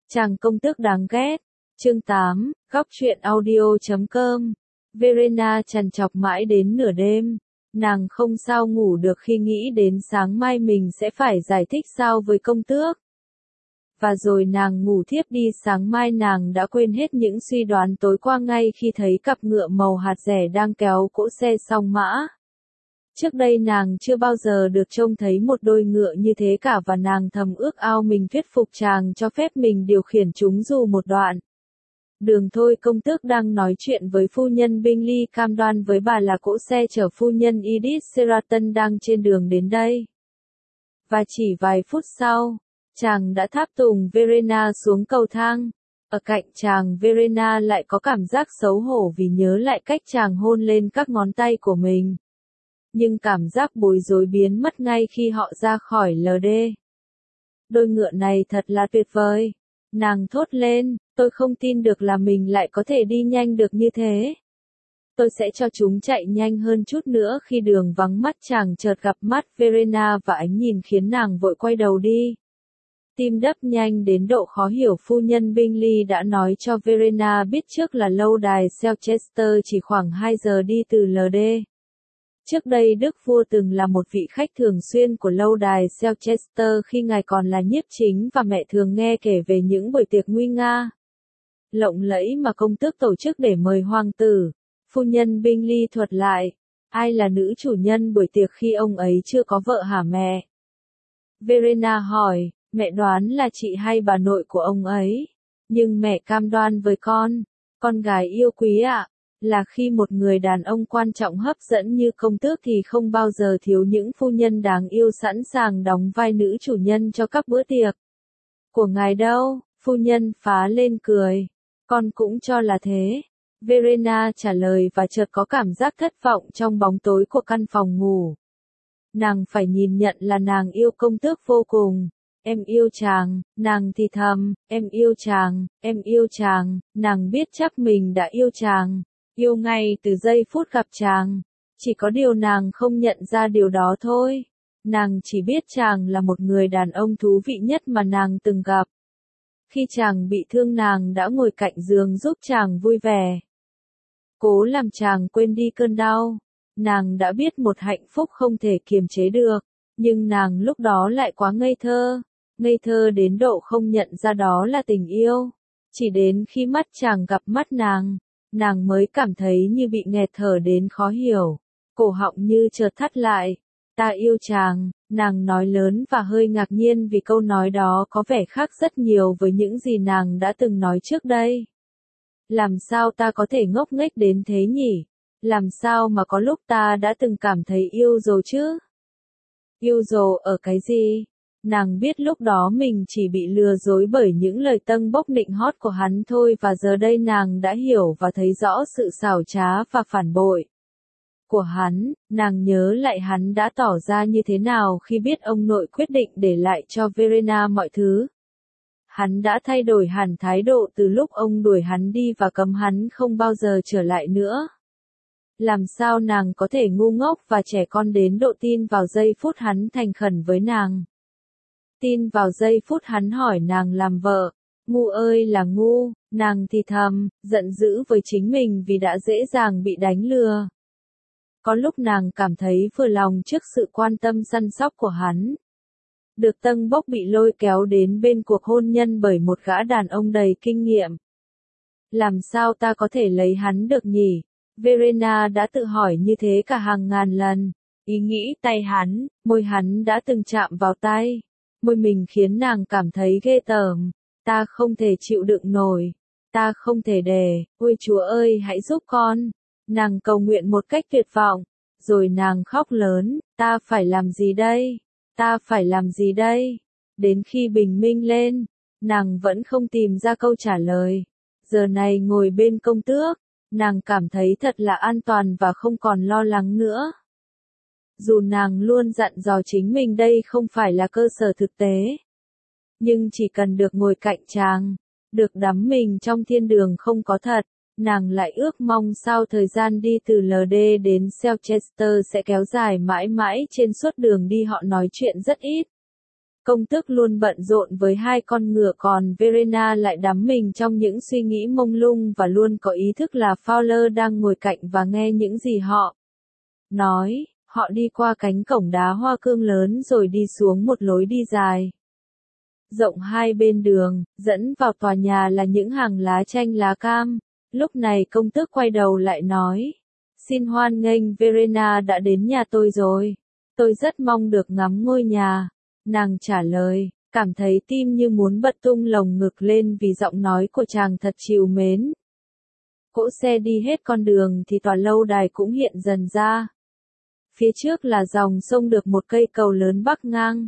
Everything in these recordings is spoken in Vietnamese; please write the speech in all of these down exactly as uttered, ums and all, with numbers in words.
Chàng công tước đáng ghét. Chương tám, góc truyện audio chấm com. Verena trằn trọc mãi đến nửa đêm. Nàng không sao ngủ được khi nghĩ đến sáng mai mình sẽ phải giải thích sao với công tước. Và rồi nàng ngủ thiếp đi, sáng mai nàng đã quên hết những suy đoán tối qua ngay khi thấy cặp ngựa màu hạt rẻ đang kéo cỗ xe song mã. Trước đây nàng chưa bao giờ được trông thấy một đôi ngựa như thế cả, và nàng thầm ước ao mình thuyết phục chàng cho phép mình điều khiển chúng dù một đoạn. Đường thôi, công tước đang nói chuyện với phu nhân Bingley, cam đoan với bà là cỗ xe chở phu nhân Edith Seraton đang trên đường đến đây. Và chỉ vài phút sau, chàng đã tháp tùng Verena xuống cầu thang. Ở cạnh chàng, Verena lại có cảm giác xấu hổ vì nhớ lại cách chàng hôn lên các ngón tay của mình. Nhưng cảm giác bối rối biến mất ngay khi họ ra khỏi lờ đê. Đôi ngựa này thật là tuyệt vời. Nàng thốt lên, tôi không tin được là mình lại có thể đi nhanh được như thế. Tôi sẽ cho chúng chạy nhanh hơn chút nữa. Khi đường vắng mắt, chàng chợt gặp mắt Verena và ánh nhìn khiến nàng vội quay đầu đi. Tim đập nhanh đến độ khó hiểu, phu nhân Bingley đã nói cho Verena biết trước là lâu đài Selchester chỉ khoảng hai giờ đi từ lờ đê. Trước đây Đức Vua từng là một vị khách thường xuyên của lâu đài Selchester khi ngài còn là nhiếp chính, và mẹ thường nghe kể về những buổi tiệc nguy nga, lộng lẫy mà công tước tổ chức để mời hoàng tử. Phu nhân Bingley thuật lại, ai là nữ chủ nhân buổi tiệc khi ông ấy chưa có vợ hả mẹ? Verena hỏi, mẹ đoán là chị hay bà nội của ông ấy. Nhưng mẹ cam đoan với con, con gái yêu quý ạ, là khi một người đàn ông quan trọng hấp dẫn như công tước thì không bao giờ thiếu những phu nhân đáng yêu sẵn sàng đóng vai nữ chủ nhân cho các bữa tiệc của ngài đâu. Phu nhân phá lên cười, con cũng cho là thế. Verena trả lời và chợt có cảm giác thất vọng trong bóng tối của căn phòng ngủ. Nàng phải nhìn nhận là nàng yêu công tước vô cùng. Em yêu chàng, nàng thì thầm, em yêu chàng, em yêu chàng. Nàng biết chắc mình đã yêu chàng, yêu ngay từ giây phút gặp chàng. Chỉ có điều nàng không nhận ra điều đó thôi. Nàng chỉ biết chàng là một người đàn ông thú vị nhất mà nàng từng gặp. Khi chàng bị thương, nàng đã ngồi cạnh giường giúp chàng vui vẻ, cố làm chàng quên đi cơn đau. Nàng đã biết một hạnh phúc không thể kiềm chế được, nhưng nàng lúc đó lại quá ngây thơ, ngây thơ đến độ không nhận ra đó là tình yêu. Chỉ đến khi mắt chàng gặp mắt nàng, nàng mới cảm thấy như bị nghẹt thở đến khó hiểu, cổ họng như chợt thắt lại. Ta yêu chàng, nàng nói lớn và hơi ngạc nhiên vì câu nói đó có vẻ khác rất nhiều với những gì nàng đã từng nói trước đây. Làm sao ta có thể ngốc nghếch đến thế nhỉ? Làm sao mà có lúc ta đã từng cảm thấy yêu rồi chứ? Yêu rồi ở cái gì? Nàng biết lúc đó mình chỉ bị lừa dối bởi những lời tâng bốc nịnh hót của hắn thôi, và giờ đây nàng đã hiểu và thấy rõ sự xảo trá và phản bội của hắn. Nàng nhớ lại hắn đã tỏ ra như thế nào khi biết ông nội quyết định để lại cho Verena mọi thứ. Hắn đã thay đổi hẳn thái độ từ lúc ông đuổi hắn đi và cấm hắn không bao giờ trở lại nữa. Làm sao nàng có thể ngu ngốc và trẻ con đến độ tin vào giây phút hắn thành khẩn với nàng? Tin vào giây phút hắn hỏi nàng làm vợ. Ngu ơi là ngu, nàng thì thầm, giận dữ với chính mình vì đã dễ dàng bị đánh lừa. Có lúc nàng cảm thấy vừa lòng trước sự quan tâm săn sóc của hắn. Được tâng bốc bị lôi kéo đến bên cuộc hôn nhân bởi một gã đàn ông đầy kinh nghiệm. Làm sao ta có thể lấy hắn được nhỉ? Verena đã tự hỏi như thế cả hàng ngàn lần. Ý nghĩ tay hắn, môi hắn đã từng chạm vào tay. Môi mình khiến nàng cảm thấy ghê tởm. Ta không thể chịu đựng nổi. Ta không thể để. Ôi Chúa ơi, hãy giúp con. Nàng cầu nguyện một cách tuyệt vọng. Rồi nàng khóc lớn. Ta phải làm gì đây? Ta phải làm gì đây? Đến khi bình minh lên, nàng vẫn không tìm ra câu trả lời. Giờ này ngồi bên công tước, nàng cảm thấy thật là an toàn và không còn lo lắng nữa. Dù nàng luôn dặn dò chính mình đây không phải là cơ sở thực tế, nhưng chỉ cần được ngồi cạnh chàng, được đắm mình trong thiên đường không có thật, nàng lại ước mong sao thời gian đi từ lờ đê đến Selchester sẽ kéo dài mãi mãi. Trên suốt đường đi họ nói chuyện rất ít. Công tước luôn bận rộn với hai con ngựa còn Verena lại đắm mình trong những suy nghĩ mông lung và luôn có ý thức là Fowler đang ngồi cạnh và nghe những gì họ nói. Họ đi qua cánh cổng đá hoa cương lớn rồi đi xuống một lối đi dài rộng hai bên đường, dẫn vào tòa nhà là những hàng lá chanh lá cam. Lúc này công tước quay đầu lại nói, xin hoan nghênh Verena đã đến nhà tôi rồi. Tôi rất mong được ngắm ngôi nhà. Nàng trả lời, cảm thấy tim như muốn bật tung lồng ngực lên vì giọng nói của chàng thật trìu mến. Cỗ xe đi hết con đường thì tòa lâu đài cũng hiện dần ra. Phía trước là dòng sông được một cây cầu lớn bắc ngang.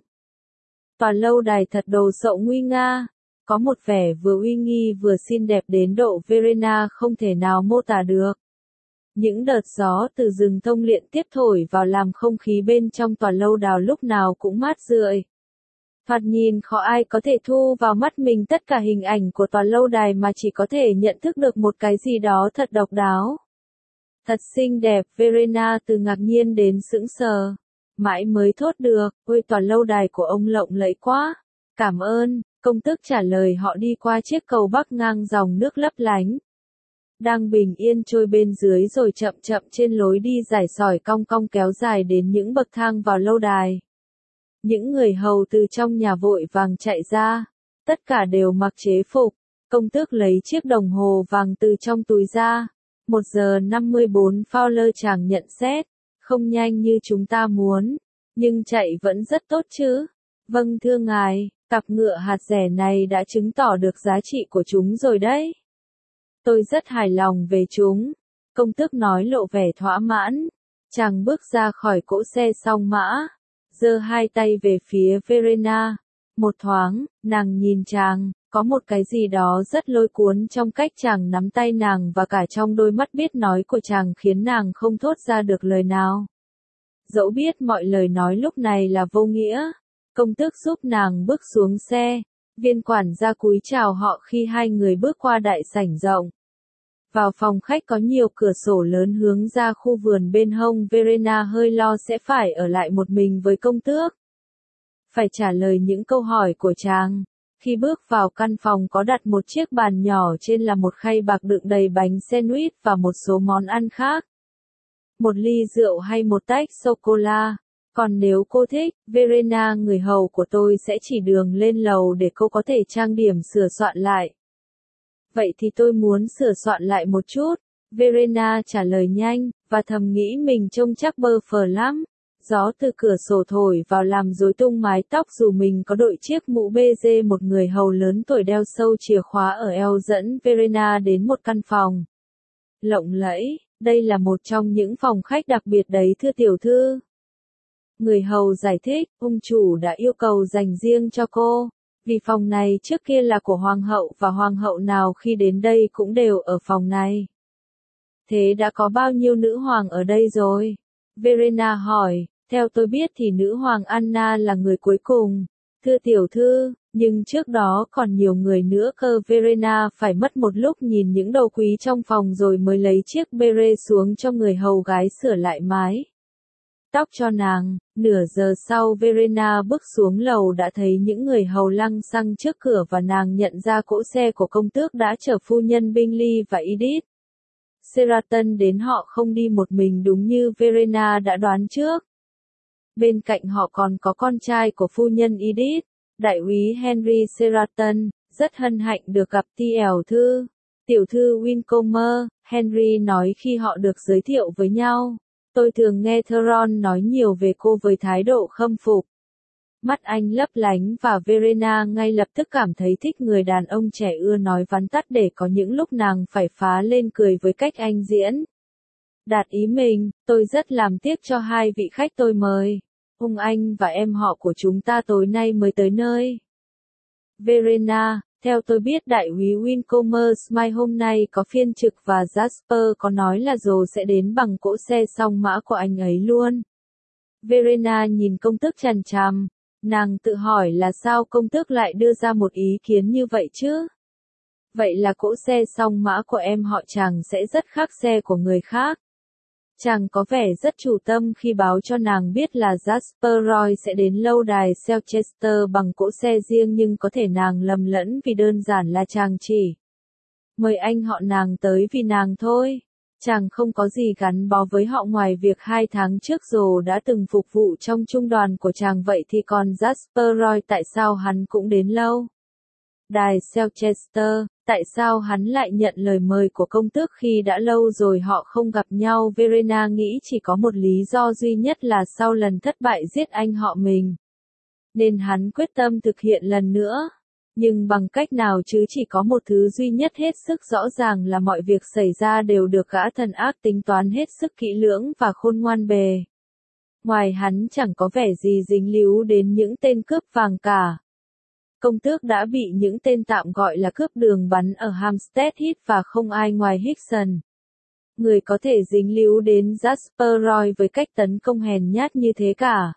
Tòa lâu đài thật đồ sộ nguy nga, có một vẻ vừa uy nghi vừa xinh đẹp đến độ Verena không thể nào mô tả được. Những đợt gió từ rừng thông liện tiếp thổi vào làm không khí bên trong tòa lâu đài lúc nào cũng mát rượi. Thoạt nhìn khó ai có thể thu vào mắt mình tất cả hình ảnh của tòa lâu đài mà chỉ có thể nhận thức được một cái gì đó thật độc đáo. Thật xinh đẹp, Verena từ ngạc nhiên đến sững sờ. Mãi mới thốt được, ôi tòa lâu đài của ông lộng lẫy quá. Cảm ơn, công tước trả lời. Họ đi qua chiếc cầu bắc ngang dòng nước lấp lánh. Đang bình yên trôi bên dưới rồi chậm chậm trên lối đi dài sỏi cong cong kéo dài đến những bậc thang vào lâu đài. Những người hầu từ trong nhà vội vàng chạy ra. Tất cả đều mặc chế phục. Công tước lấy chiếc đồng hồ vàng từ trong túi ra. Một giờ năm mươi bốn Fowler chàng nhận xét. Không nhanh như chúng ta muốn, nhưng chạy vẫn rất tốt chứ. Vâng thưa ngài, cặp ngựa hạt rẻ này đã chứng tỏ được giá trị của chúng rồi đấy. Tôi rất hài lòng về chúng. Công tước nói lộ vẻ thỏa mãn. Chàng bước ra khỏi cỗ xe song mã, giơ hai tay về phía Verena. Một thoáng, nàng nhìn chàng, có một cái gì đó rất lôi cuốn trong cách chàng nắm tay nàng và cả trong đôi mắt biết nói của chàng khiến nàng không thốt ra được lời nào. Dẫu biết mọi lời nói lúc này là vô nghĩa, công tước giúp nàng bước xuống xe. Viên quản gia cúi chào họ khi hai người bước qua đại sảnh rộng. Vào phòng khách có nhiều cửa sổ lớn hướng ra khu vườn bên hông. Verena hơi lo sẽ phải ở lại một mình với công tước. Phải trả lời những câu hỏi của chàng. Khi bước vào căn phòng có đặt một chiếc bàn nhỏ trên là một khay bạc đựng đầy bánh sandwich và một số món ăn khác. Một ly rượu hay một tách sô-cô-la. Còn nếu cô thích, Verena người hầu của tôi sẽ chỉ đường lên lầu để cô có thể trang điểm sửa soạn lại. Vậy thì tôi muốn sửa soạn lại một chút. Verena trả lời nhanh, và thầm nghĩ mình trông chắc bơ phờ lắm. Gió từ cửa sổ thổi vào làm rối tung mái tóc dù mình có đội chiếc mũ bê dê. Một người hầu lớn tuổi đeo sâu chìa khóa ở eo dẫn Verena đến một căn phòng lộng lẫy. Đây là một trong những phòng khách đặc biệt đấy thưa tiểu thư. Người hầu giải thích, ông chủ đã yêu cầu dành riêng cho cô. Vì phòng này trước kia là của hoàng hậu và hoàng hậu nào khi đến đây cũng đều ở phòng này. Thế đã có bao nhiêu nữ hoàng ở đây rồi? Verena hỏi, theo tôi biết thì nữ hoàng Anna là người cuối cùng. Thưa tiểu thư, nhưng trước đó còn nhiều người nữa cơ. Verena phải mất một lúc nhìn những đồ quý trong phòng rồi mới lấy chiếc beret xuống cho người hầu gái sửa lại mái tóc cho nàng. Nửa giờ sau Verena bước xuống lầu đã thấy những người hầu lăng xăng trước cửa và nàng nhận ra cỗ xe của công tước đã chở phu nhân Bingley và Edith Seraton đến. Họ không đi một mình đúng như Verena đã đoán trước. Bên cạnh họ còn có con trai của phu nhân Edith, đại úy Henry Seraton. Rất hân hạnh được gặp tiểu thư. Tiểu thư Wincomer, Henry nói khi họ được giới thiệu với nhau. Tôi thường nghe Theron nói nhiều về cô với thái độ khâm phục. Mắt anh lấp lánh và Verena ngay lập tức cảm thấy thích người đàn ông trẻ ưa nói vắn tắt để có những lúc nàng phải phá lên cười với cách anh diễn. Đạt ý mình, tôi rất làm tiếc cho hai vị khách tôi mời. Ông anh và em họ của chúng ta tối nay mới tới nơi. Verena, theo tôi biết đại úy Wincomer Smile hôm nay có phiên trực và Jasper có nói là Joe sẽ đến bằng cỗ xe song mã của anh ấy luôn. Verena nhìn công tước chằm chằm. Nàng tự hỏi là sao công tước lại đưa ra một ý kiến như vậy chứ? Vậy là cỗ xe song mã của em họ chàng sẽ rất khác xe của người khác. Chàng có vẻ rất chủ tâm khi báo cho nàng biết là Jasper Roy sẽ đến lâu đài Selchester bằng cỗ xe riêng, nhưng có thể nàng lầm lẫn vì đơn giản là chàng chỉ mời anh họ nàng tới vì nàng thôi. Chàng không có gì gắn bó với họ ngoài việc hai tháng trước Joe đã từng phục vụ trong trung đoàn của chàng, vậy thì còn Jasper Roy tại sao hắn cũng đến lâu đài Selchester, tại sao hắn lại nhận lời mời của công tước khi đã lâu rồi họ không gặp nhau? Verena nghĩ chỉ có một lý do duy nhất là sau lần thất bại giết anh họ mình, nên hắn quyết tâm thực hiện lần nữa. Nhưng bằng cách nào chứ? Chỉ có một thứ duy nhất hết sức rõ ràng là mọi việc xảy ra đều được gã thần ác tính toán hết sức kỹ lưỡng và khôn ngoan bề. Ngoài hắn chẳng có vẻ gì dính líu đến những tên cướp vàng cả. Công tước đã bị những tên tạm gọi là cướp đường bắn ở Hampstead Heath và không ai ngoài Hickson, người có thể dính líu đến Jasper Roy với cách tấn công hèn nhát như thế cả.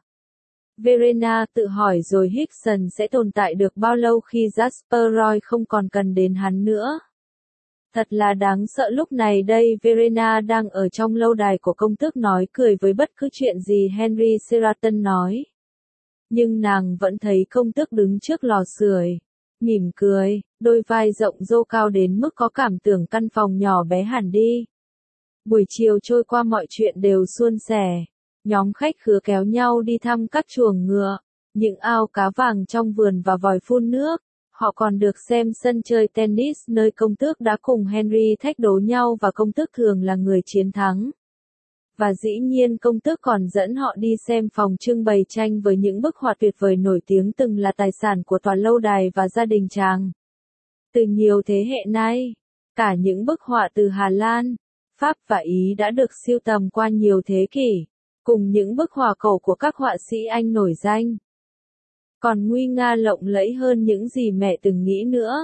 Verena tự hỏi rồi Hickson sẽ tồn tại được bao lâu khi Jasper Roy không còn cần đến hắn nữa. Thật là đáng sợ. Lúc này đây Verena đang ở trong lâu đài của công tước nói cười với bất cứ chuyện gì Henry Sheraton nói. Nhưng nàng vẫn thấy công tước đứng trước lò sưởi, mỉm cười, đôi vai rộng rô cao đến mức có cảm tưởng căn phòng nhỏ bé hẳn đi. Buổi chiều trôi qua mọi chuyện đều suôn sẻ. Nhóm khách khứa kéo nhau đi thăm các chuồng ngựa, những ao cá vàng trong vườn và vòi phun nước. Họ còn được xem sân chơi tennis nơi công tước đã cùng Henry thách đố nhau và công tước thường là người chiến thắng. Và dĩ nhiên công tước còn dẫn họ đi xem phòng trưng bày tranh với những bức họa tuyệt vời nổi tiếng từng là tài sản của tòa lâu đài và gia đình chàng. Từ nhiều thế hệ nay, cả những bức họa từ Hà Lan, Pháp và Ý đã được sưu tầm qua nhiều thế kỷ, cùng những bức họa cổ của các họa sĩ Anh nổi danh. Còn nguy nga lộng lẫy hơn những gì mẹ từng nghĩ nữa.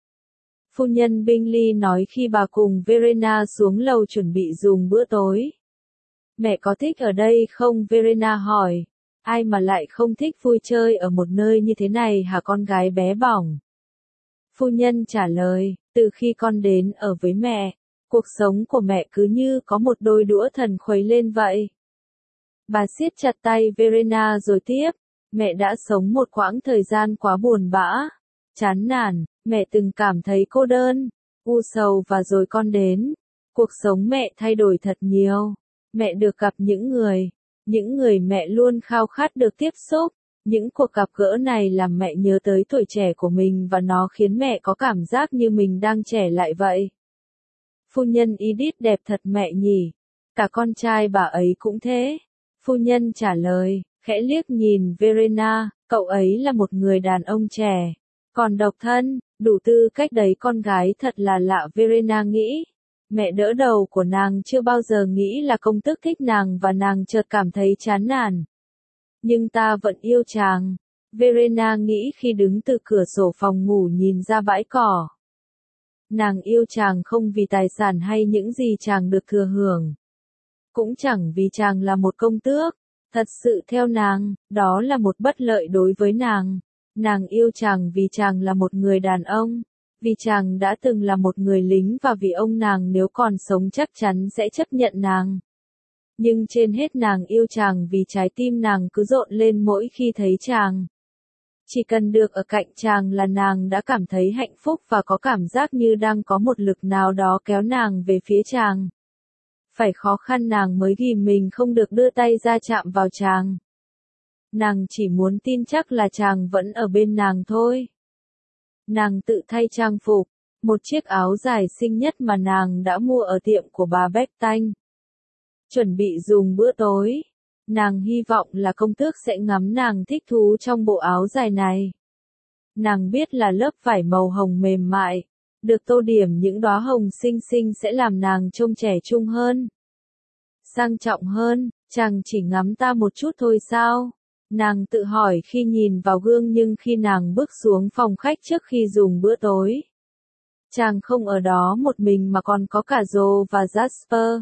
Phu nhân Bingley nói khi bà cùng Verena xuống lầu chuẩn bị dùng bữa tối. Mẹ có thích ở đây không? Verena hỏi. Ai mà lại không thích vui chơi ở một nơi như thế này hả con gái bé bỏng? Phu nhân trả lời, từ khi con đến ở với mẹ, cuộc sống của mẹ cứ như có một đôi đũa thần khuấy lên vậy. Bà siết chặt tay Verena rồi tiếp, mẹ đã sống một quãng thời gian quá buồn bã, chán nản, mẹ từng cảm thấy cô đơn, u sầu và rồi con đến. Cuộc sống mẹ thay đổi thật nhiều. Mẹ được gặp những người, những người mẹ luôn khao khát được tiếp xúc. Những cuộc gặp gỡ này làm mẹ nhớ tới tuổi trẻ của mình và nó khiến mẹ có cảm giác như mình đang trẻ lại vậy. Phu nhân Edith đẹp thật mẹ nhỉ. Cả con trai bà ấy cũng thế. Phu nhân trả lời, khẽ liếc nhìn Verena, cậu ấy là một người đàn ông trẻ, còn độc thân, đủ tư cách đấy. Con gái thật là lạ, Verena nghĩ. Mẹ đỡ đầu của nàng chưa bao giờ nghĩ là công tước thích nàng và nàng chợt cảm thấy chán nản. Nhưng ta vẫn yêu chàng, Verena nghĩ khi đứng từ cửa sổ phòng ngủ nhìn ra bãi cỏ. Nàng yêu chàng không vì tài sản hay những gì chàng được thừa hưởng. Cũng chẳng vì chàng là một công tước. Thật sự theo nàng, đó là một bất lợi đối với nàng. Nàng yêu chàng vì chàng là một người đàn ông. Vì chàng đã từng là một người lính và vì ông nàng nếu còn sống chắc chắn sẽ chấp nhận nàng. Nhưng trên hết nàng yêu chàng vì trái tim nàng cứ rộn lên mỗi khi thấy chàng. Chỉ cần được ở cạnh chàng là nàng đã cảm thấy hạnh phúc và có cảm giác như đang có một lực nào đó kéo nàng về phía chàng. Phải khó khăn nàng mới ghìm mình không được đưa tay ra chạm vào chàng. Nàng chỉ muốn tin chắc là chàng vẫn ở bên nàng thôi. Nàng tự thay trang phục, một chiếc áo dài xinh nhất mà nàng đã mua ở tiệm của bà Becktanh. Chuẩn bị dùng bữa tối. Nàng hy vọng là công tước sẽ ngắm nàng thích thú trong bộ áo dài này. Nàng biết là lớp vải màu hồng mềm mại, được tô điểm những đóa hồng xinh xinh sẽ làm nàng trông trẻ trung hơn, sang trọng hơn. Chàng chỉ ngắm ta một chút thôi sao? Nàng tự hỏi khi nhìn vào gương, nhưng khi nàng bước xuống phòng khách trước khi dùng bữa tối, chàng không ở đó một mình mà còn có cả Joe và Jasper.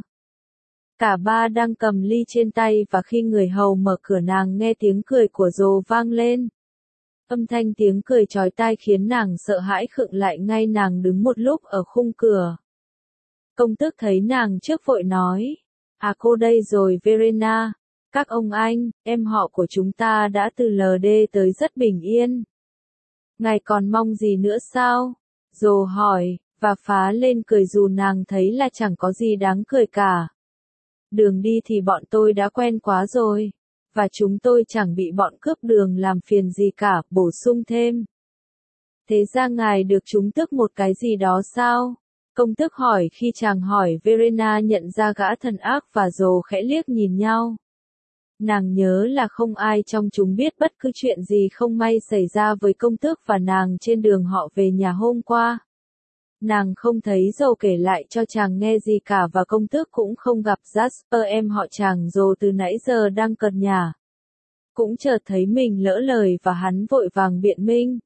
Cả ba đang cầm ly trên tay và khi người hầu mở cửa nàng nghe tiếng cười của Joe vang lên. Âm thanh tiếng cười chói tai khiến nàng sợ hãi khựng lại ngay, nàng đứng một lúc ở khung cửa. Công tước thấy nàng trước vội nói, À cô đây rồi Verena. Các ông anh, em họ của chúng ta đã từ lờ đê tới rất bình yên. Ngài còn mong gì nữa sao? Dồ hỏi, và phá lên cười dù nàng thấy là chẳng có gì đáng cười cả. Đường đi thì bọn tôi đã quen quá rồi. Và chúng tôi chẳng bị bọn cướp đường làm phiền gì cả, bổ sung thêm. Thế ra ngài được chúng tước một cái gì đó sao? Công tước hỏi khi chàng hỏi Verena nhận ra gã thần ác và Dồ khẽ liếc nhìn nhau. Nàng nhớ là không ai trong chúng biết bất cứ chuyện gì không may xảy ra với công tước và nàng trên đường họ về nhà hôm qua. Nàng không thấy Dồ kể lại cho chàng nghe gì cả và công tước cũng không gặp Jasper em họ chàng Dồ từ nãy giờ đang cật nhà. Cũng chợt thấy mình lỡ lời và hắn vội vàng biện minh.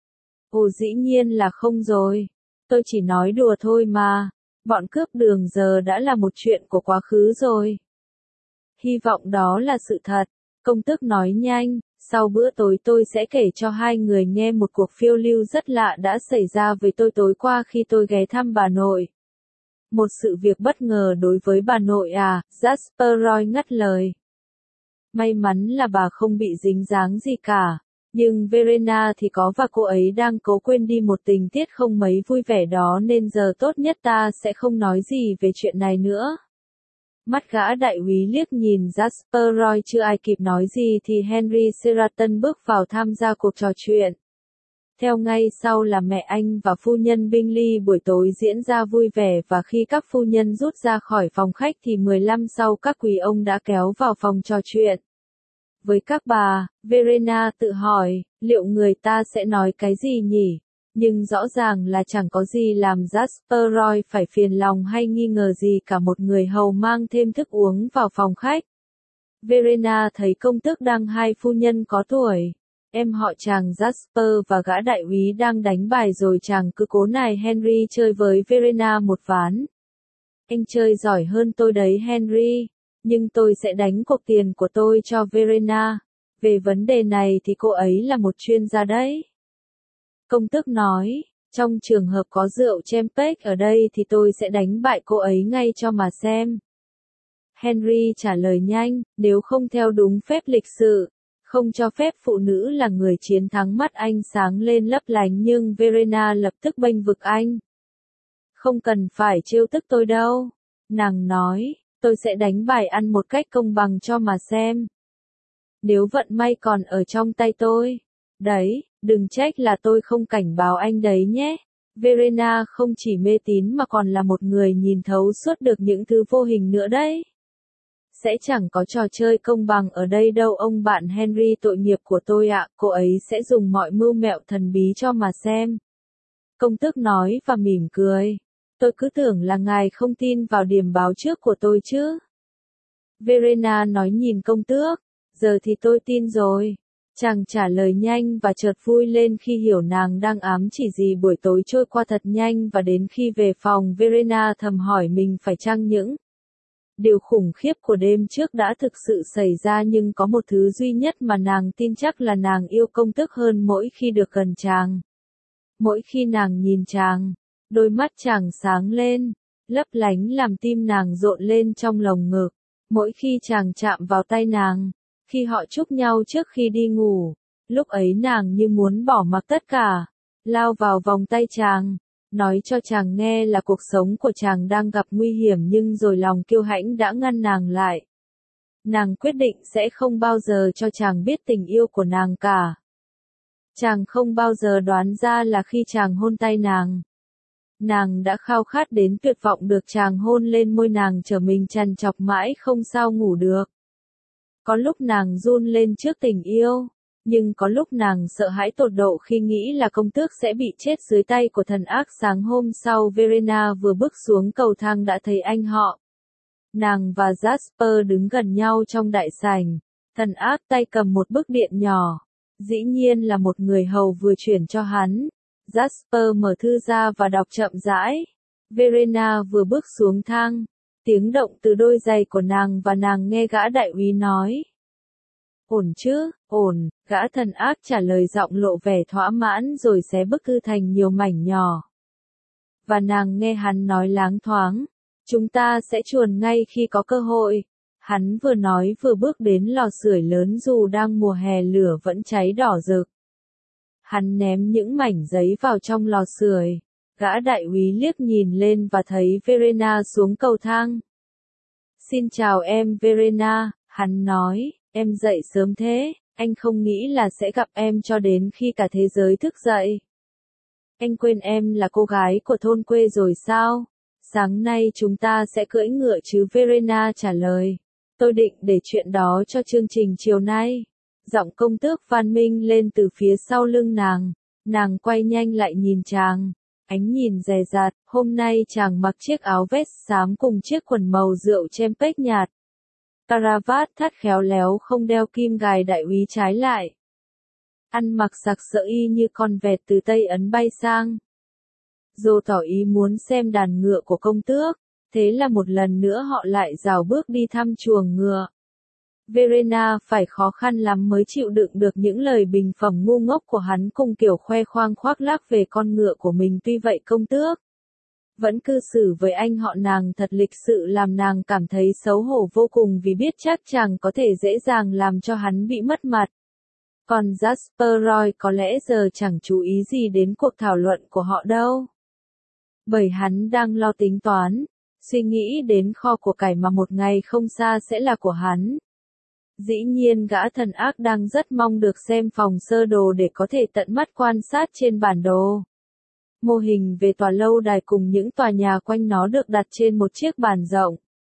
Ồ dĩ nhiên là không rồi. Tôi chỉ nói đùa thôi mà. Bọn cướp đường giờ đã là một chuyện của quá khứ rồi. Hy vọng đó là sự thật. Công tước nói nhanh. Sau bữa tối tôi sẽ kể cho hai người nghe một cuộc phiêu lưu rất lạ đã xảy ra với tôi tối qua khi tôi ghé thăm bà nội. Một sự việc bất ngờ đối với bà nội à, Jasper Roy ngắt lời. May mắn là bà không bị dính dáng gì cả. Nhưng Verena thì có và cô ấy đang cố quên đi một tình tiết không mấy vui vẻ đó nên giờ tốt nhất ta sẽ không nói gì về chuyện này nữa. Mắt gã đại úy liếc nhìn Jasper Roy chưa ai kịp nói gì thì Henry Sheraton bước vào tham gia cuộc trò chuyện. Theo ngay sau là mẹ anh và phu nhân Bingley buổi tối diễn ra vui vẻ và khi các phu nhân rút ra khỏi phòng khách thì mười lăm sau các quý ông đã kéo vào phòng trò chuyện. Với các bà, Verena tự hỏi, liệu người ta sẽ nói cái gì nhỉ? Nhưng rõ ràng là chẳng có gì làm Jasper Roy phải phiền lòng hay nghi ngờ gì cả một người hầu mang thêm thức uống vào phòng khách. Verena thấy công tước đang hai phu nhân có tuổi. Em họ chàng Jasper và gã đại úy đang đánh bài rồi chàng cứ cố nài Henry chơi với Verena một ván. Anh chơi giỏi hơn tôi đấy Henry. Nhưng tôi sẽ đánh cuộc tiền của tôi cho Verena. Về vấn đề này thì cô ấy là một chuyên gia đấy. Công tước nói, trong trường hợp có rượu champagne ở đây thì tôi sẽ đánh bại cô ấy ngay cho mà xem. Henry trả lời nhanh, nếu không theo đúng phép lịch sự, không cho phép phụ nữ là người chiến thắng. Mắt anh sáng lên lấp lánh nhưng Verena lập tức bênh vực anh. Không cần phải trêu tức tôi đâu. Nàng nói. Tôi sẽ đánh bài ăn một cách công bằng cho mà xem. Nếu vận may còn ở trong tay tôi. Đấy, đừng trách là tôi không cảnh báo anh đấy nhé. Verena không chỉ mê tín mà còn là một người nhìn thấu suốt được những thứ vô hình nữa đấy. Sẽ chẳng có trò chơi công bằng ở đây đâu ông bạn Henry tội nghiệp của tôi ạ, cô ấy sẽ dùng mọi mưu mẹo thần bí cho mà xem. Công tước nói và mỉm cười. Tôi cứ tưởng là ngài không tin vào điểm báo trước của tôi chứ. Verena nói nhìn công tước, giờ thì tôi tin rồi. Chàng trả lời nhanh và chợt vui lên khi hiểu nàng đang ám chỉ gì. Buổi tối trôi qua thật nhanh và đến khi về phòng Verena thầm hỏi mình phải chăng những điều khủng khiếp của đêm trước đã thực sự xảy ra nhưng có một thứ duy nhất mà nàng tin chắc là nàng yêu công tước hơn mỗi khi được gần chàng. Mỗi khi nàng nhìn chàng. Đôi mắt chàng sáng lên, lấp lánh làm tim nàng rộn lên trong lồng ngực. Mỗi khi chàng chạm vào tay nàng, khi họ chúc nhau trước khi đi ngủ, lúc ấy nàng như muốn bỏ mặc tất cả, lao vào vòng tay chàng, nói cho chàng nghe là cuộc sống của chàng đang gặp nguy hiểm nhưng rồi lòng kiêu hãnh đã ngăn nàng lại. Nàng quyết định sẽ không bao giờ cho chàng biết tình yêu của nàng cả. Chàng không bao giờ đoán ra là khi chàng hôn tay nàng. Nàng đã khao khát đến tuyệt vọng được chàng hôn lên môi nàng trở mình trằn trọc mãi không sao ngủ được. Có lúc nàng run lên trước tình yêu, nhưng có lúc nàng sợ hãi tột độ khi nghĩ là công tước sẽ bị chết dưới tay của thần ác. Sáng hôm sau Verena vừa bước xuống cầu thang đã thấy anh họ. Nàng và Jasper đứng gần nhau trong đại sảnh, thần ác tay cầm một bức điện nhỏ, dĩ nhiên là một người hầu vừa chuyển cho hắn. Jasper mở thư ra và đọc chậm rãi. Verena vừa bước xuống thang, tiếng động từ đôi giày của nàng và nàng nghe gã đại úy nói. Ổn chứ, ổn, gã thần ác trả lời giọng lộ vẻ thỏa mãn rồi xé bức thư thành nhiều mảnh nhỏ. Và nàng nghe hắn nói láng thoáng. Chúng ta sẽ chuồn ngay khi có cơ hội. Hắn vừa nói vừa bước đến lò sưởi lớn dù đang mùa hè lửa vẫn cháy đỏ rực. Hắn ném những mảnh giấy vào trong lò sưởi. Gã đại úy liếc nhìn lên và thấy Verena xuống cầu thang. Xin chào em Verena, hắn nói, em dậy sớm thế, anh không nghĩ là sẽ gặp em cho đến khi cả thế giới thức dậy. Anh quên em là cô gái của thôn quê rồi sao? Sáng nay chúng ta sẽ cưỡi ngựa chứ Verena trả lời. Tôi định để chuyện đó cho chương trình chiều nay. Giọng công tước Văn Minh lên từ phía sau lưng nàng. Nàng quay nhanh lại nhìn chàng. Ánh nhìn dè dặt, hôm nay chàng mặc chiếc áo vest xám cùng chiếc quần màu rượu chempếch nhạt. Caravat thắt khéo léo không đeo kim gài đại úy trái lại. Ăn mặc sặc sỡ y như con vẹt từ Tây Ấn bay sang. Dô tỏ ý muốn xem đàn ngựa của công tước, thế là một lần nữa họ lại rào bước đi thăm chuồng ngựa. Verena phải khó khăn lắm mới chịu đựng được những lời bình phẩm ngu ngốc của hắn cùng kiểu khoe khoang khoác lác về con ngựa của mình. Tuy vậy công tước vẫn cư xử với anh họ nàng thật lịch sự làm nàng cảm thấy xấu hổ vô cùng vì biết chắc chàng có thể dễ dàng làm cho hắn bị mất mặt. Còn Jasper Roy có lẽ giờ chẳng chú ý gì đến cuộc thảo luận của họ đâu. Bởi hắn đang lo tính toán, suy nghĩ đến kho của cải mà một ngày không xa sẽ là của hắn. Dĩ nhiên gã thần ác đang rất mong được xem phòng sơ đồ để có thể tận mắt quan sát trên bản đồ. Mô hình về tòa lâu đài cùng những tòa nhà quanh nó được đặt trên một chiếc bàn rộng.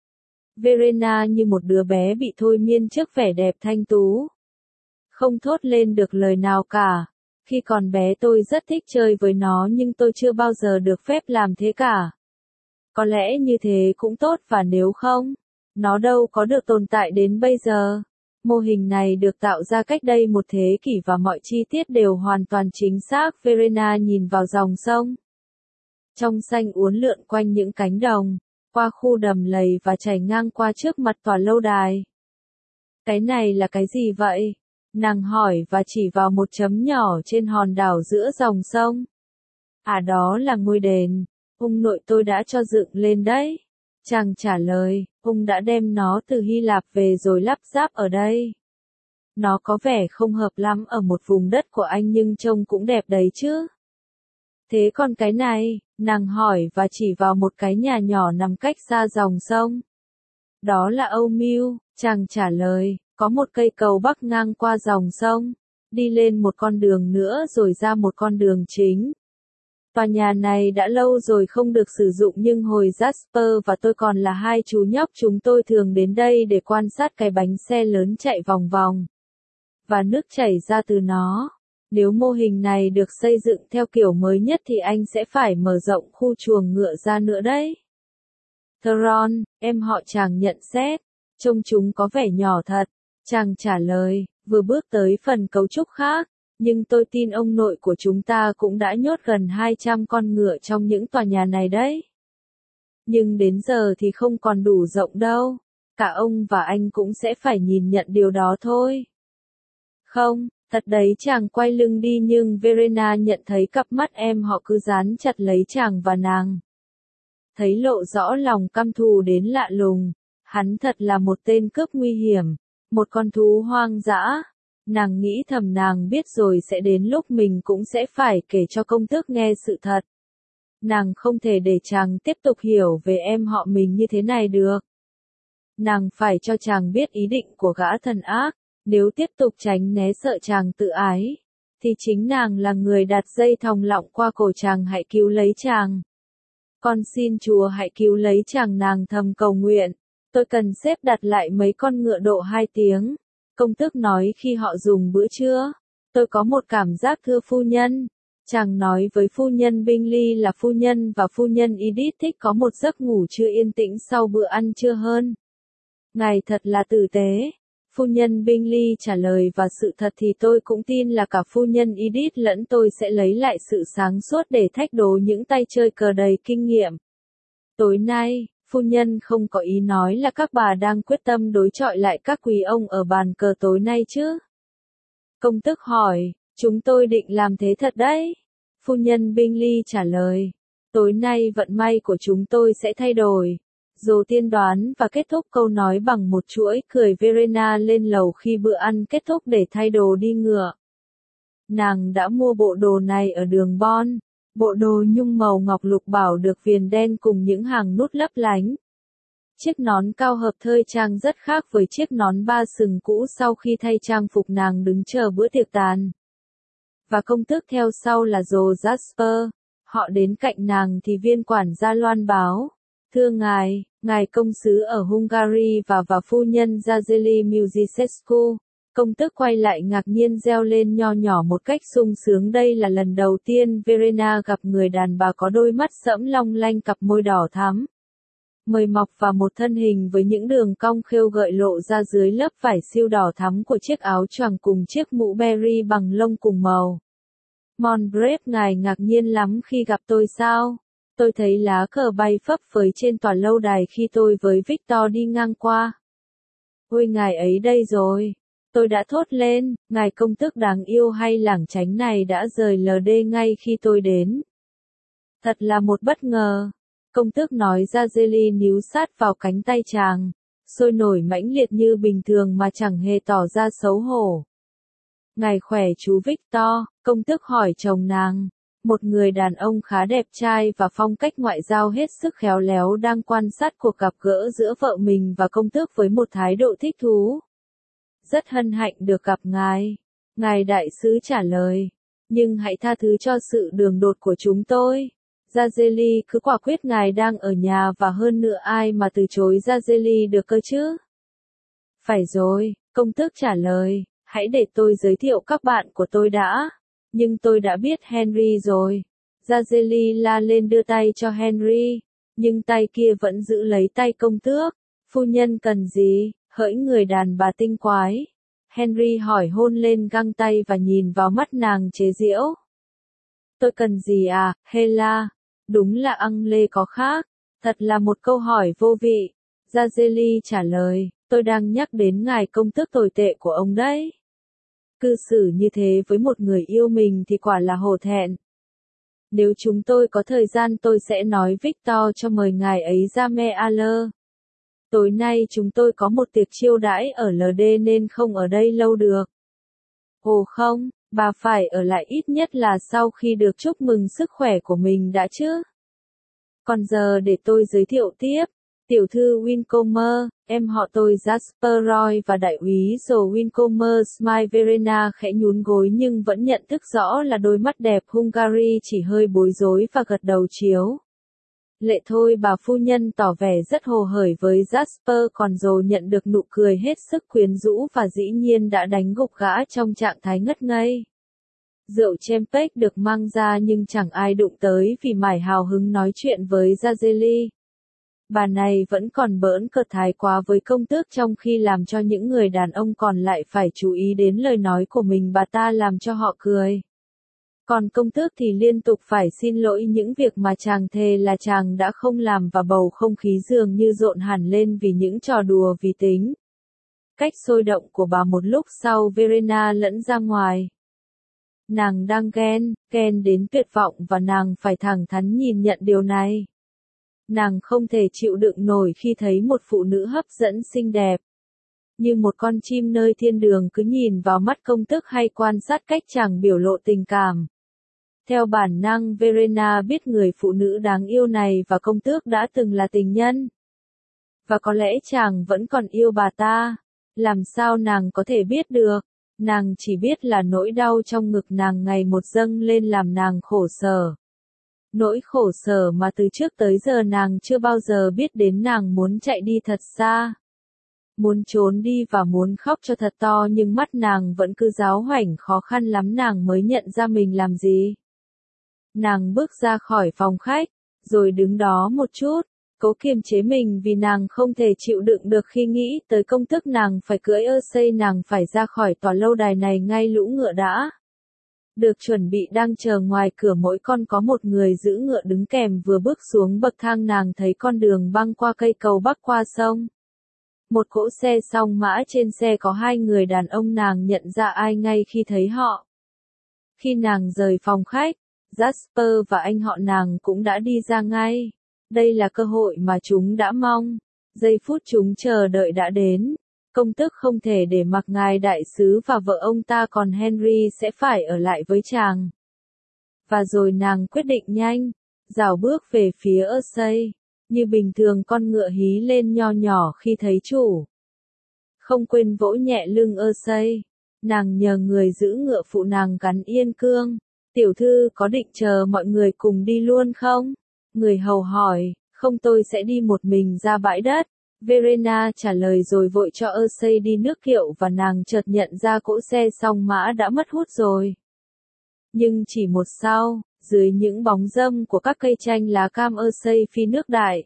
Verena như một đứa bé bị thôi miên trước vẻ đẹp thanh tú. Không thốt lên được lời nào cả. Khi còn bé tôi rất thích chơi với nó nhưng tôi chưa bao giờ được phép làm thế cả. Có lẽ như thế cũng tốt và nếu không, nó đâu có được tồn tại đến bây giờ. Mô hình này được tạo ra cách đây một thế kỷ và mọi chi tiết đều hoàn toàn chính xác. Verena nhìn vào dòng sông. Trong xanh uốn lượn quanh những cánh đồng, qua khu đầm lầy và chảy ngang qua trước mặt tòa lâu đài. Cái này là cái gì vậy? Nàng hỏi và chỉ vào một chấm nhỏ trên hòn đảo giữa dòng sông. À đó là ngôi đền, ông nội tôi đã cho dựng lên đấy. Chàng trả lời, ông đã đem nó từ Hy Lạp về rồi lắp ráp ở đây. Nó có vẻ không hợp lắm ở một vùng đất của anh nhưng trông cũng đẹp đấy chứ. Thế còn cái này, nàng hỏi và chỉ vào một cái nhà nhỏ nằm cách xa dòng sông. Đó là Âu Miêu, chàng trả lời, có một cây cầu bắc ngang qua dòng sông, đi lên một con đường nữa rồi ra một con đường chính. Tòa nhà này đã lâu rồi không được sử dụng nhưng hồi Jasper và tôi còn là hai chú nhóc chúng tôi thường đến đây để quan sát cái bánh xe lớn chạy vòng vòng. Và nước chảy ra từ nó. Nếu mô hình này được xây dựng theo kiểu mới nhất thì anh sẽ phải mở rộng khu chuồng ngựa ra nữa đấy. Theron, em họ chàng nhận xét. Trông chúng có vẻ nhỏ thật. Chàng trả lời, vừa bước tới phần cấu trúc khác. Nhưng tôi tin ông nội của chúng ta cũng đã nhốt gần hai trăm con ngựa trong những tòa nhà này đấy. Nhưng đến giờ thì không còn đủ rộng đâu. Cả ông và anh cũng sẽ phải nhìn nhận điều đó thôi. Không, thật đấy chàng quay lưng đi nhưng Verena nhận thấy cặp mắt em họ cứ dán chặt lấy chàng và nàng. Thấy lộ rõ lòng căm thù đến lạ lùng. Hắn thật là một tên cướp nguy hiểm. Một con thú hoang dã. Nàng nghĩ thầm nàng biết rồi sẽ đến lúc mình cũng sẽ phải kể cho công tước nghe sự thật. Nàng không thể để chàng tiếp tục hiểu về em họ mình như thế này được. Nàng phải cho chàng biết ý định của gã thần ác, nếu tiếp tục tránh né sợ chàng tự ái, thì chính nàng là người đặt dây thòng lọng qua cổ chàng hãy cứu lấy chàng. Con xin Chúa hãy cứu lấy chàng nàng thầm cầu nguyện, tôi cần xếp đặt lại mấy con ngựa độ hai tiếng. Công tước nói khi họ dùng bữa trưa, tôi có một cảm giác thưa phu nhân. Chàng nói với phu nhân Bingley là phu nhân và phu nhân Edith thích có một giấc ngủ trưa yên tĩnh sau bữa ăn trưa hơn. Ngài thật là tử tế. Phu nhân Bingley trả lời và sự thật thì tôi cũng tin là cả phu nhân Edith lẫn tôi sẽ lấy lại sự sáng suốt để thách đố những tay chơi cờ đầy kinh nghiệm. Tối nay, phu nhân không có ý nói là các bà đang quyết tâm đối chọi lại các quý ông ở bàn cờ tối nay chứ? Công tước hỏi, chúng tôi định làm thế thật đấy. Phu nhân Bingley trả lời, tối nay vận may của chúng tôi sẽ thay đổi. Dồ tiên đoán và kết thúc câu nói bằng một chuỗi cười. Verena lên lầu khi bữa ăn kết thúc để thay đồ đi ngựa. Nàng đã mua bộ đồ này ở đường Bon. Bộ đồ nhung màu ngọc lục bảo được viền đen cùng những hàng nút lấp lánh. Chiếc nón cao hợp thời trang rất khác với chiếc nón ba sừng cũ sau khi thay trang phục nàng đứng chờ bữa tiệc tàn. Và công tước theo sau là Joe Jasper. Họ đến cạnh nàng thì viên quản gia loan báo. Thưa ngài, ngài công sứ ở Hungary và và phu nhân Jazeli Muzicescu. Công tước quay lại ngạc nhiên reo lên nho nhỏ một cách sung sướng. Đây là lần đầu tiên Verena gặp người đàn bà có đôi mắt sẫm long lanh, cặp môi đỏ thắm, mời mọc và một thân hình với những đường cong khêu gợi lộ ra dưới lớp vải siêu đỏ thắm của chiếc áo choàng cùng chiếc mũ berry bằng lông cùng màu. Monbrave, ngài ngạc nhiên lắm khi gặp tôi sao? Tôi thấy lá cờ bay phấp phới trên tòa lâu đài khi tôi với Victor đi ngang qua. Ôi, ngài ấy đây rồi. Tôi đã thốt lên, ngài công tước đáng yêu hay lảng tránh này đã rời lờ đê ngay khi tôi đến. Thật là một bất ngờ. Công tước nói. Jazeli níu sát vào cánh tay chàng, sôi nổi mãnh liệt như bình thường mà chẳng hề tỏ ra xấu hổ. Ngài khỏe chú Victor, công tước hỏi chồng nàng. Một người đàn ông khá đẹp trai và phong cách ngoại giao hết sức khéo léo đang quan sát cuộc gặp gỡ giữa vợ mình và công tước với một thái độ thích thú. Rất hân hạnh được gặp ngài. Ngài đại sứ trả lời. Nhưng hãy tha thứ cho sự đường đột của chúng tôi. Jazeli cứ quả quyết ngài đang ở nhà và hơn nữa ai mà từ chối Jazeli được cơ chứ? Phải rồi, công tước trả lời. Hãy để tôi giới thiệu các bạn của tôi đã. Nhưng tôi đã biết Henry rồi. Jazeli la lên đưa tay cho Henry. Nhưng tay kia vẫn giữ lấy tay công tước. Phu nhân cần gì? Hỡi người đàn bà tinh quái. Henry hỏi hôn lên găng tay và nhìn vào mắt nàng chế giễu. Tôi cần gì à, Hela? Đúng là ăng lê có khác. Thật là một câu hỏi vô vị. Jazeli trả lời. Tôi đang nhắc đến ngài công tước tồi tệ của ông đấy. Cư xử như thế với một người yêu mình thì quả là hổ thẹn. Nếu chúng tôi có thời gian tôi sẽ nói Victor cho mời ngài ấy ra Mealer. Tối nay chúng tôi có một tiệc chiêu đãi ở lờ đê nên không ở đây lâu được. Ồ không, bà phải ở lại ít nhất là sau khi được chúc mừng sức khỏe của mình đã chứ. Còn giờ để tôi giới thiệu tiếp. Tiểu thư Wincomer, em họ tôi Jasper Roy và đại úy Joe Wincomer. Smile. Verena khẽ nhún gối nhưng vẫn nhận thức rõ là đôi mắt đẹp Hungary chỉ hơi bối rối và gật đầu chiếu. Lệ thôi, bà phu nhân tỏ vẻ rất hồ hởi với Jasper, còn Joe nhận được nụ cười hết sức quyến rũ và dĩ nhiên đã đánh gục gã trong trạng thái ngất ngây. Rượu champagne được mang ra nhưng chẳng ai đụng tới vì mải hào hứng nói chuyện với Jazeli. Bà này vẫn còn bỡn cợt thái quá với công tước trong khi làm cho những người đàn ông còn lại phải chú ý đến lời nói của mình. Bà ta làm cho họ cười. Còn công tước thì liên tục phải xin lỗi những việc mà chàng thề là chàng đã không làm và bầu không khí dường như rộn hẳn lên vì những trò đùa vì tính cách sôi động của bà. Một lúc sau Verena lẫn ra ngoài. Nàng đang ghen, ghen đến tuyệt vọng và nàng phải thẳng thắn nhìn nhận điều này. Nàng không thể chịu đựng nổi khi thấy một phụ nữ hấp dẫn xinh đẹp như một con chim nơi thiên đường cứ nhìn vào mắt công tước hay quan sát cách chàng biểu lộ tình cảm. Theo bản năng Verena biết người phụ nữ đáng yêu này và công tước đã từng là tình nhân. Và có lẽ chàng vẫn còn yêu bà ta. Làm sao nàng có thể biết được? Nàng chỉ biết là nỗi đau trong ngực nàng ngày một dâng lên làm nàng khổ sở. Nỗi khổ sở mà từ trước tới giờ nàng chưa bao giờ biết đến. Nàng muốn chạy đi thật xa. Muốn trốn đi và muốn khóc cho thật to nhưng mắt nàng vẫn cứ giáo hoảnh. Khó khăn lắm nàng mới nhận ra mình làm gì. Nàng bước ra khỏi phòng khách, rồi đứng đó một chút, cố kiềm chế mình vì nàng không thể chịu đựng được khi nghĩ tới công thức nàng phải cưỡi ơ xây. Nàng phải ra khỏi tòa lâu đài này ngay. Lũ ngựa đã được chuẩn bị đang chờ ngoài cửa, mỗi con có một người giữ ngựa đứng kèm. Vừa bước xuống bậc thang nàng thấy con đường băng qua cây cầu bắc qua sông. Một cỗ xe song mã, trên xe có hai người đàn ông. Nàng nhận ra ai ngay khi thấy họ. Khi nàng rời phòng khách, Jasper và anh họ nàng cũng đã đi ra ngay. Đây là cơ hội mà chúng đã mong. Giây phút chúng chờ đợi đã đến. Công tước không thể để mặc ngài đại sứ và vợ ông ta, còn Henry sẽ phải ở lại với chàng. Và rồi nàng quyết định nhanh, rảo bước về phía Ursay. Như bình thường con ngựa hí lên nho nhỏ khi thấy chủ. Không quên vỗ nhẹ lưng Ursay. Nàng nhờ người giữ ngựa phụ nàng gắn yên cương. Tiểu thư có định chờ mọi người cùng đi luôn không? Người hầu hỏi, không, tôi sẽ đi một mình ra bãi đất. Verena trả lời rồi vội cho Ursay đi nước kiệu và nàng chợt nhận ra cỗ xe song mã đã mất hút rồi. Nhưng chỉ một sau, dưới những bóng râm của các cây chanh lá cam Ursay phi nước đại.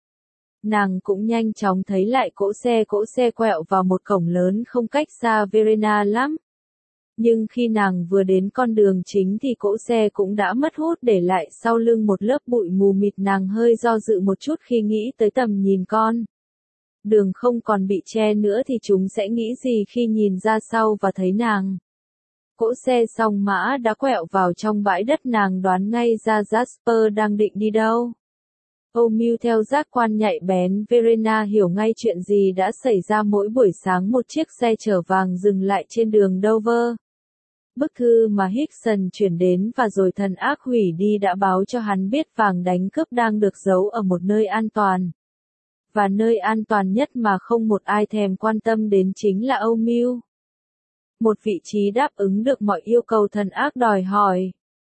Nàng cũng nhanh chóng thấy lại cỗ xe cỗ xe quẹo vào một cổng lớn không cách xa Verena lắm. Nhưng khi nàng vừa đến con đường chính thì cỗ xe cũng đã mất hút để lại sau lưng một lớp bụi mù mịt. Nàng hơi do dự một chút khi nghĩ tới tầm nhìn con. Đường không còn bị che nữa thì chúng sẽ nghĩ gì khi nhìn ra sau và thấy nàng. Cỗ xe song mã đã quẹo vào trong bãi đất, nàng đoán ngay ra Jasper đang định đi đâu. O'Meara theo giác quan nhạy bén, Verena hiểu ngay chuyện gì đã xảy ra. Mỗi buổi sáng một chiếc xe chở vàng dừng lại trên đường Dover. Bức thư mà Hickson chuyển đến và rồi thần ác hủy đi đã báo cho hắn biết vàng đánh cướp đang được giấu ở một nơi an toàn. Và nơi an toàn nhất mà không một ai thèm quan tâm đến chính là O'Meara. Một vị trí đáp ứng được mọi yêu cầu thần ác đòi hỏi.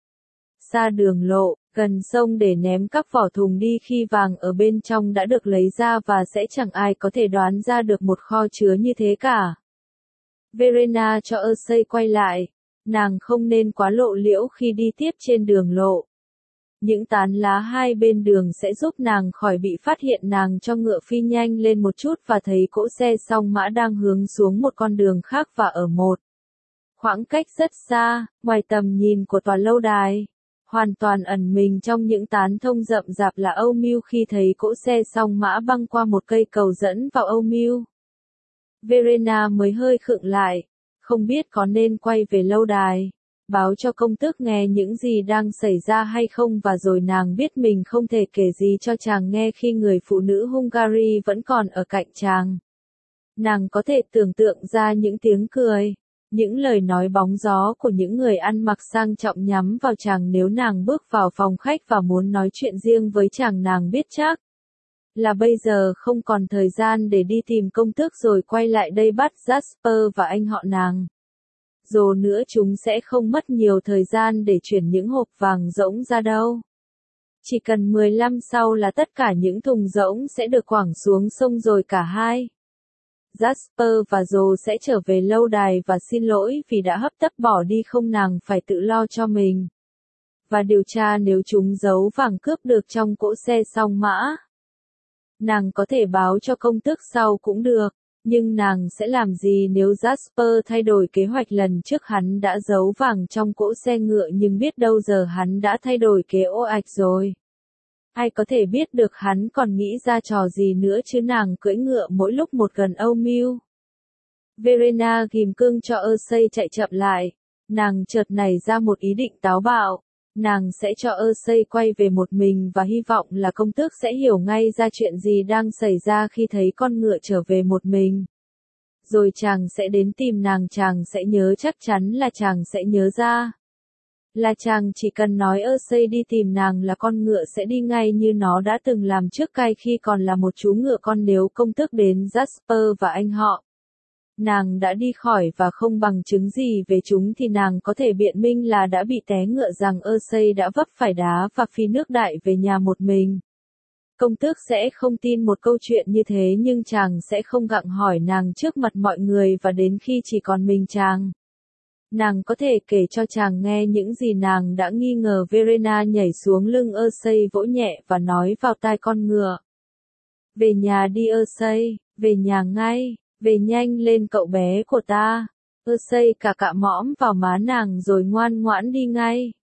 Xa đường lộ, gần sông để ném các vỏ thùng đi khi vàng ở bên trong đã được lấy ra, và sẽ chẳng ai có thể đoán ra được một kho chứa như thế cả. Verena cho Ursay quay lại. Nàng không nên quá lộ liễu khi đi tiếp trên đường lộ. Những tán lá hai bên đường sẽ giúp nàng khỏi bị phát hiện. Nàng cho ngựa phi nhanh lên một chút và thấy cỗ xe song mã đang hướng xuống một con đường khác và ở một khoảng cách rất xa, ngoài tầm nhìn của tòa lâu đài. Hoàn toàn ẩn mình trong những tán thông rậm rạp là O'Meara. Khi thấy cỗ xe song mã băng qua một cây cầu dẫn vào O'Meara, Verena mới hơi khựng lại, không biết có nên quay về lâu đài, báo cho công tước nghe những gì đang xảy ra hay không. Và rồi nàng biết mình không thể kể gì cho chàng nghe khi người phụ nữ Hungary vẫn còn ở cạnh chàng. Nàng có thể tưởng tượng ra những tiếng cười, những lời nói bóng gió của những người ăn mặc sang trọng nhắm vào chàng nếu nàng bước vào phòng khách và muốn nói chuyện riêng với chàng. Nàng biết chắc là bây giờ không còn thời gian để đi tìm công tước rồi quay lại đây bắt Jasper và anh họ nàng. Dù nữa chúng sẽ không mất nhiều thời gian để chuyển những hộp vàng rỗng ra đâu. Chỉ cần mười lăm sau là tất cả những thùng rỗng sẽ được quẳng xuống sông rồi cả hai. Jasper và Joe sẽ trở về lâu đài và xin lỗi vì đã hấp tấp bỏ đi. Không, nàng phải tự lo cho mình. Và điều tra nếu chúng giấu vàng cướp được trong cỗ xe song mã. Nàng có thể báo cho công tước sau cũng được, nhưng nàng sẽ làm gì nếu Jasper thay đổi kế hoạch? Lần trước hắn đã giấu vàng trong cỗ xe ngựa, nhưng biết đâu giờ hắn đã thay đổi kế ô ạch rồi. Ai có thể biết được hắn còn nghĩ ra trò gì nữa chứ? Nàng cưỡi ngựa mỗi lúc một gần O'Meara. Verena ghim cương cho Ursay chạy chậm lại. Nàng chợt nảy ra một ý định táo bạo. Nàng sẽ cho Ursay quay về một mình và hy vọng là công tước sẽ hiểu ngay ra chuyện gì đang xảy ra khi thấy con ngựa trở về một mình. Rồi chàng sẽ đến tìm nàng, chàng sẽ nhớ, chắc chắn là chàng sẽ nhớ ra. Là chàng chỉ cần nói Ursay đi tìm nàng là con ngựa sẽ đi ngay như nó đã từng làm trước cai khi còn là một chú ngựa con. Nếu công tước đến Jasper và anh họ nàng đã đi khỏi và không bằng chứng gì về chúng thì nàng có thể biện minh là đã bị té ngựa, rằng Ursay đã vấp phải đá và phi nước đại về nhà một mình. Công tước sẽ không tin một câu chuyện như thế, nhưng chàng sẽ không gặng hỏi nàng trước mặt mọi người, và đến khi chỉ còn mình chàng, nàng có thể kể cho chàng nghe những gì nàng đã nghi ngờ. Verena nhảy xuống lưng Ursay, vỗ nhẹ và nói vào tai con ngựa. Về nhà đi Ursay, về nhà ngay. Về nhanh lên cậu bé của ta. Ursay cả cạ mõm vào má nàng rồi ngoan ngoãn đi ngay.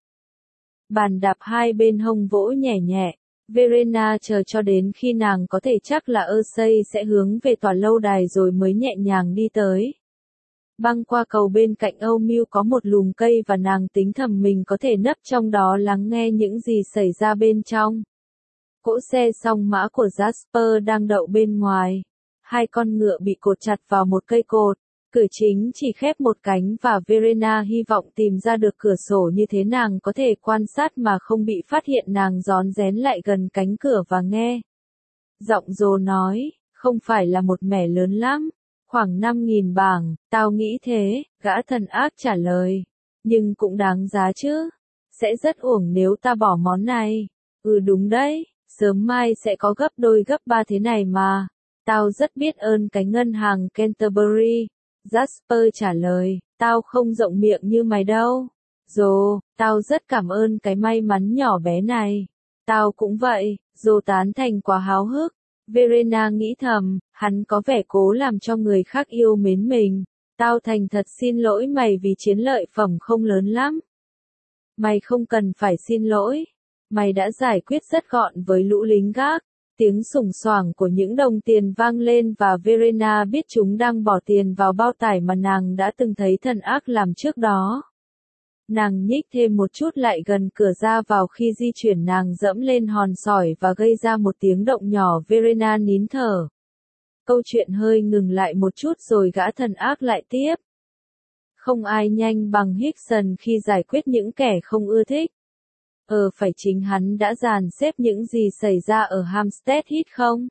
Bàn đạp hai bên hông vỗ nhẹ nhẹ. Verena chờ cho đến khi nàng có thể chắc là Ursay sẽ hướng về tòa lâu đài rồi mới nhẹ nhàng đi tới. Băng qua cầu bên cạnh O'Meara có một lùm cây và nàng tính thầm mình có thể nấp trong đó lắng nghe những gì xảy ra bên trong. Cỗ xe song mã của Jasper đang đậu bên ngoài. Hai con ngựa bị cột chặt vào một cây cột. Cửa chính chỉ khép một cánh và Verena hy vọng tìm ra được cửa sổ như thế nàng có thể quan sát mà không bị phát hiện. Nàng rón rén lại gần cánh cửa và nghe. Giọng Rồ nói, không phải là một mẻ lớn lắm, khoảng năm nghìn bảng, tao nghĩ thế, gã thần ác trả lời. Nhưng cũng đáng giá chứ, sẽ rất uổng nếu ta bỏ món này. Ừ đúng đấy, sớm mai sẽ có gấp đôi gấp ba thế này mà. Tao rất biết ơn cái ngân hàng Canterbury. Jasper trả lời, tao không rộng miệng như mày đâu. Rồ, tao rất cảm ơn cái may mắn nhỏ bé này. Tao cũng vậy, Rồ tán thành quá háo hức. Verena nghĩ thầm, hắn có vẻ cố làm cho người khác yêu mến mình. Tao thành thật xin lỗi mày vì chiến lợi phẩm không lớn lắm. Mày không cần phải xin lỗi. Mày đã giải quyết rất gọn với lũ lính gác. Tiếng sùng soảng của những đồng tiền vang lên và Verena biết chúng đang bỏ tiền vào bao tải mà nàng đã từng thấy thần ác làm trước đó. Nàng nhích thêm một chút lại gần cửa ra vào khi di chuyển nàng dẫm lên hòn sỏi và gây ra một tiếng động nhỏ. Verena nín thở. Câu chuyện hơi ngừng lại một chút rồi gã thần ác lại tiếp. Không ai nhanh bằng Hickson khi giải quyết những kẻ không ưa thích. Ờ phải chính hắn đã dàn xếp những gì xảy ra ở Hampstead Heath không?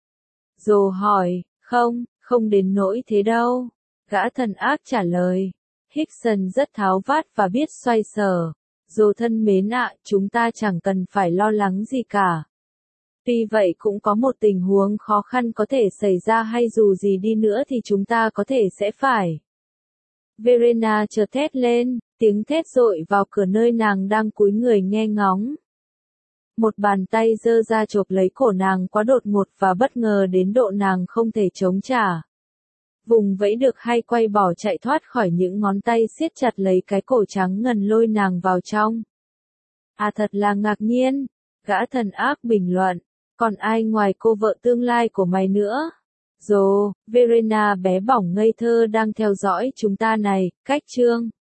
Rồ hỏi, không, không đến nỗi thế đâu. Gã thần ác trả lời. Hickson rất tháo vát và biết xoay sở. Rồ thân mến ạ, chúng ta chẳng cần phải lo lắng gì cả. Tuy vậy cũng có một tình huống khó khăn có thể xảy ra hay dù gì đi nữa thì chúng ta có thể sẽ phải. Verena chợt thét lên, tiếng thét dội vào cửa nơi nàng đang cúi người nghe ngóng. Một bàn tay giơ ra chộp lấy cổ nàng quá đột ngột và bất ngờ đến độ nàng không thể chống trả. Vùng vẫy được hay quay bỏ chạy thoát khỏi những ngón tay siết chặt lấy cái cổ trắng ngần lôi nàng vào trong. À thật là ngạc nhiên, gã thần ác bình luận, còn ai ngoài cô vợ tương lai của mày nữa? Rồ, Verena bé bỏng ngây thơ đang theo dõi chúng ta này, cách chương.